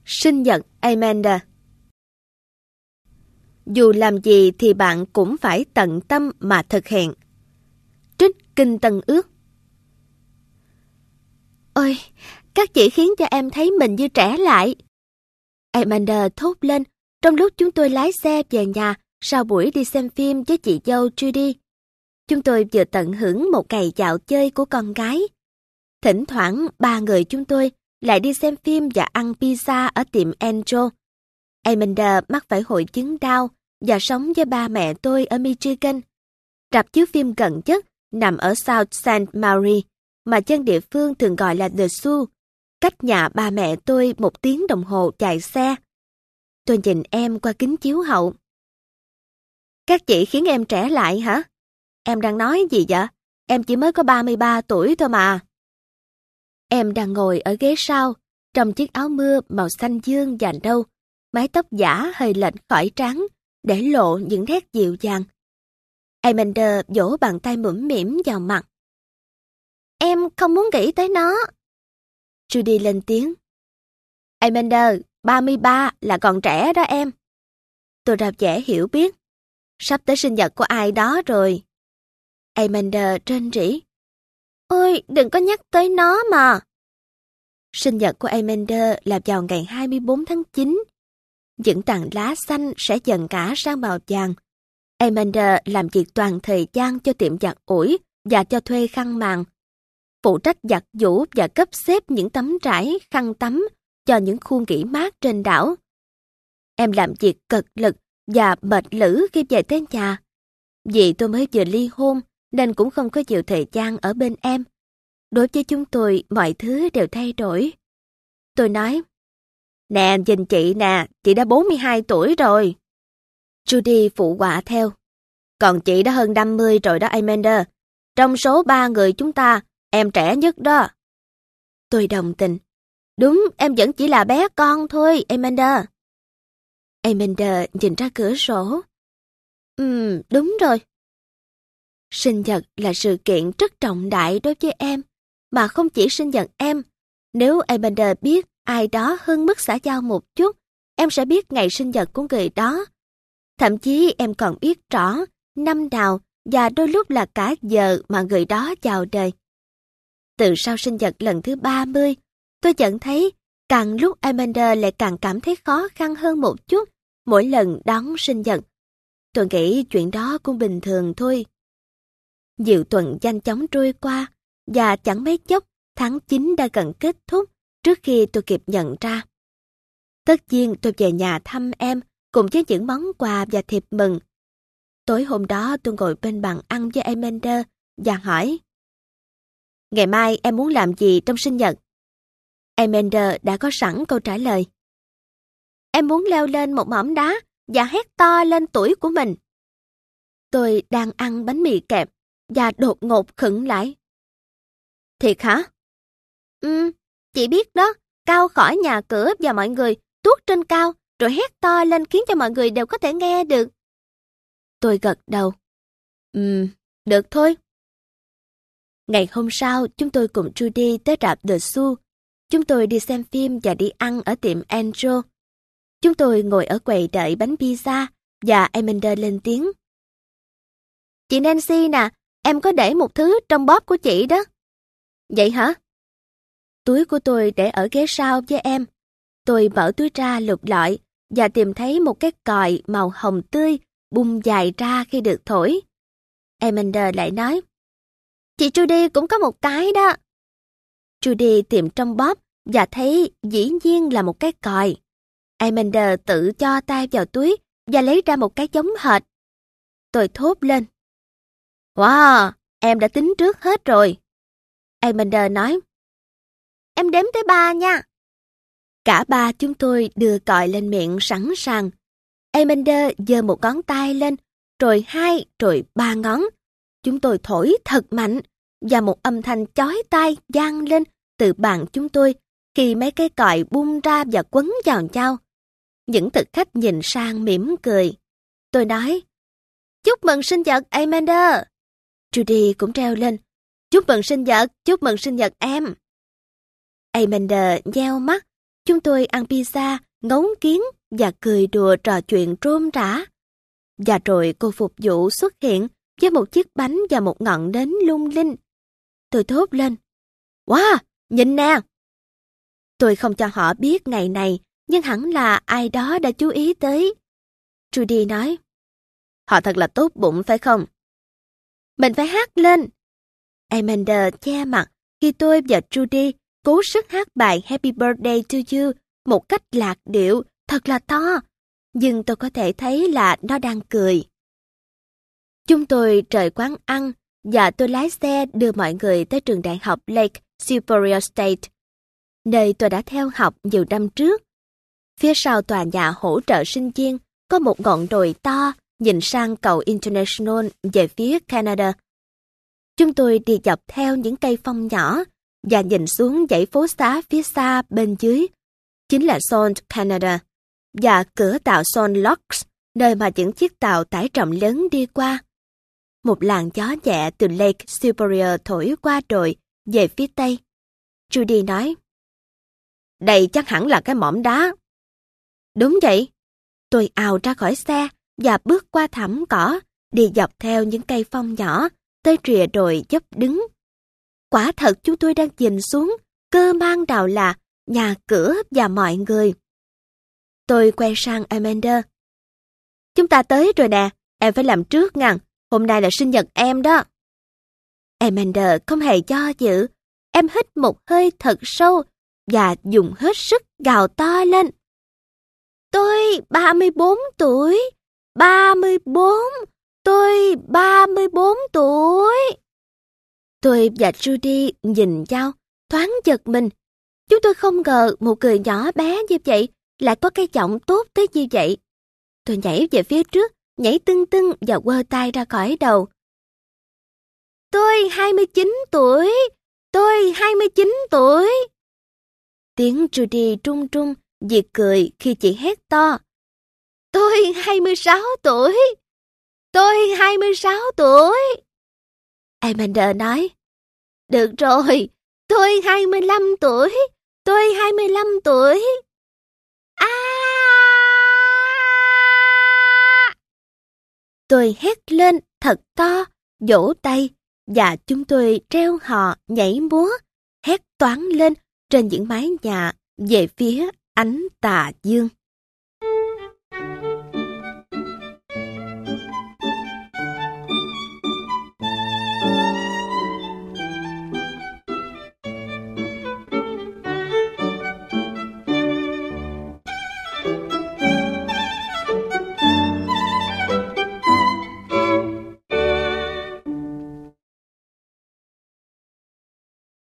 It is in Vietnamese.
Sinh nhật Amanda. Dù làm gì thì bạn cũng phải tận tâm mà thực hiện. Trích Kinh Tân Ước. Ôi, các chị khiến cho em thấy mình như trẻ lại. Amanda thốt lên trong lúc chúng tôi lái xe về nhà sau buổi đi xem phim với chị dâu Judy. Chúng tôi vừa tận hưởng một ngày dạo chơi của con gái. Thỉnh thoảng ba người chúng tôi lại đi xem phim và ăn pizza ở tiệm Angel. Amanda mắc phải hội chứng đau và sống với ba mẹ tôi ở Michigan. Rạp chiếu phim gần nhất nằm ở South St. Mary, mà dân địa phương thường gọi là The Zoo, cách nhà ba mẹ tôi 1 tiếng đồng hồ chạy xe. Tôi nhìn em qua kính chiếu hậu. Các chị khiến em trẻ lại hả? Em đang nói gì vậy? Em chỉ mới có 33 tuổi thôi mà. Em đang ngồi ở ghế sau, trong chiếc áo mưa màu xanh dương và nâu, mái tóc giả hơi lệch khỏi trán, để lộ những nét dịu dàng. Amanda vỗ bàn tay mũm mĩm vào mặt. Em không muốn nghĩ tới nó. Judy lên tiếng. Amanda, 33 là còn trẻ đó em. Tôi ra vẻ hiểu biết. Sắp tới sinh nhật của ai đó rồi. Amanda rên rỉ. Ôi, đừng có nhắc tới nó mà. Sinh nhật của Amanda là vào ngày 24 tháng 9. Những tàn lá xanh sẽ dần cả sang màu vàng. Amanda làm việc toàn thời gian cho tiệm giặt ủi và cho thuê khăn màn. Phụ trách giặt giũ và cấp xếp những tấm trải, khăn tắm cho những khu nghỉ mát trên đảo. Em làm việc cực lực và mệt lử khi về tới nhà. Vì tôi mới vừa ly hôn nên cũng không có nhiều thời gian ở bên em. Đối với chúng tôi, mọi thứ đều thay đổi. Tôi nói, nè, nhìn chị nè, chị đã 42 tuổi rồi. Judy phụ họa theo. Còn chị đã hơn 50 rồi đó Amanda. Trong số 3 người chúng ta, em trẻ nhất đó. Tôi đồng tình. Đúng, em vẫn chỉ là bé con thôi, Amanda. Amanda nhìn ra cửa sổ. Đúng rồi. Sinh nhật là sự kiện rất trọng đại đối với em, mà không chỉ sinh nhật em. Nếu Amanda biết ai đó hơn mức xã giao một chút, em sẽ biết ngày sinh nhật của người đó. Thậm chí em còn biết rõ năm nào và đôi lúc là cả giờ mà người đó chào đời. Từ sau sinh nhật lần thứ 30, tôi nhận thấy càng lúc Amanda lại càng cảm thấy khó khăn hơn một chút mỗi lần đón sinh nhật. Tôi nghĩ chuyện đó cũng bình thường thôi. Nhiều tuần nhanh chóng trôi qua và chẳng mấy chốc tháng 9 đã gần kết thúc trước khi tôi kịp nhận ra. Tất nhiên tôi về nhà thăm em cùng với những món quà và thiệp mừng. Tối hôm đó tôi ngồi bên bàn ăn với Amanda và hỏi, ngày mai em muốn làm gì trong sinh nhật? Amanda đã có sẵn câu trả lời. Em muốn leo lên một mỏm đá và hét to lên tuổi của mình. Tôi đang ăn bánh mì kẹp và đột ngột khựng lại. Thiệt hả? Chị biết đó, cao khỏi nhà cửa và mọi người, tuốt trên cao, rồi hét to lên khiến cho mọi người đều có thể nghe được. Tôi gật đầu. Được thôi. Ngày hôm sau, chúng tôi cùng Judy tới rạp The Zoo. Chúng tôi đi xem phim và đi ăn ở tiệm Angel. Chúng tôi ngồi ở quầy đợi bánh pizza và Amanda lên tiếng. Chị Nancy nè, em có để một thứ trong bóp của chị đó. Vậy hả? Túi của tôi để ở ghế sau với em. Tôi mở túi ra lục lọi và tìm thấy một cái còi màu hồng tươi bung dài ra khi được thổi. Amanda lại nói, chị Judy cũng có một cái đó. Judy tìm trong bóp và thấy dĩ nhiên là một cái còi. Amanda tự cho tay vào túi và lấy ra một cái giống hệt. Tôi thốt lên. Wow, em đã tính trước hết rồi. Amanda nói, em đếm tới 3 nha. Cả ba chúng tôi đưa còi lên miệng sẵn sàng. Amanda giơ một ngón tay lên, rồi 2, rồi 3 ngón. Chúng tôi thổi thật mạnh và một âm thanh chói tai vang lên từ bàn chúng tôi khi mấy cái còi bung ra và quấn vào nhau. Những thực khách nhìn sang mỉm cười. Tôi nói, chúc mừng sinh nhật Amanda. Judy cũng reo lên, chúc mừng sinh nhật em. Amanda nheo mắt, chúng tôi ăn pizza, ngấu nghiến và cười đùa trò chuyện rôm rả. Và rồi cô phục vụ xuất hiện với một chiếc bánh và một ngọn nến lung linh. Tôi thốt lên, wow, nhìn nè! Tôi không cho họ biết ngày này, nhưng hẳn là ai đó đã chú ý tới. Trudy nói, họ thật là tốt bụng phải không? Mình phải hát lên. Amanda che mặt khi tôi và Trudy cố sức hát bài Happy Birthday to You một cách lạc điệu, thật là to. Nhưng tôi có thể thấy là nó đang cười. Chúng tôi rời quán ăn và tôi lái xe đưa mọi người tới trường đại học Lake Superior State, nơi tôi đã theo học nhiều năm trước. Phía sau tòa nhà hỗ trợ sinh viên có một ngọn đồi to nhìn sang cầu International về phía Canada. Chúng tôi đi dọc theo những cây phong nhỏ và nhìn xuống dãy phố xá phía xa bên dưới, chính là Salt Canada, và cửa tàu Salt Locks, nơi mà những chiếc tàu tải trọng lớn đi qua. Một làn gió nhẹ từ Lake Superior thổi qua đồi về phía tây. Trudy nói, đây chắc hẳn là cái mỏm đá. Đúng vậy. Tôi ào ra khỏi xe và bước qua thảm cỏ, đi dọc theo những cây phong nhỏ tới rìa đồi dốc đứng. Quả thật chúng tôi đang nhìn xuống, cơ man đào là nhà cửa và mọi người. Tôi quay sang Amanda. Chúng ta tới rồi nè, em phải làm trước ngàn, hôm nay là sinh nhật em đó. Amanda không hề do dự, em hít một hơi thật sâu và dùng hết sức gào to lên. Tôi 34 tuổi, 34, tôi 34 tuổi. Tôi và Trudy nhìn nhau, thoáng giật mình. Chúng tôi không ngờ một người nhỏ bé như vậy lại có cái giọng tốt tới như vậy. Tôi nhảy về phía trước, nhảy tưng tưng và quơ tay ra khỏi đầu. Tôi 29 tuổi, tôi 29 tuổi. Tiếng Trudy trung trung vì cười khi chị hét to. Tôi 26 tuổi, tôi 26 tuổi. Amanda nói, được rồi, tôi 25 tuổi, tôi 25 tuổi. Tôi hét lên thật to, vỗ tay, và chúng tôi treo hò, nhảy múa, hét toáng lên trên những mái nhà về phía ánh tà dương.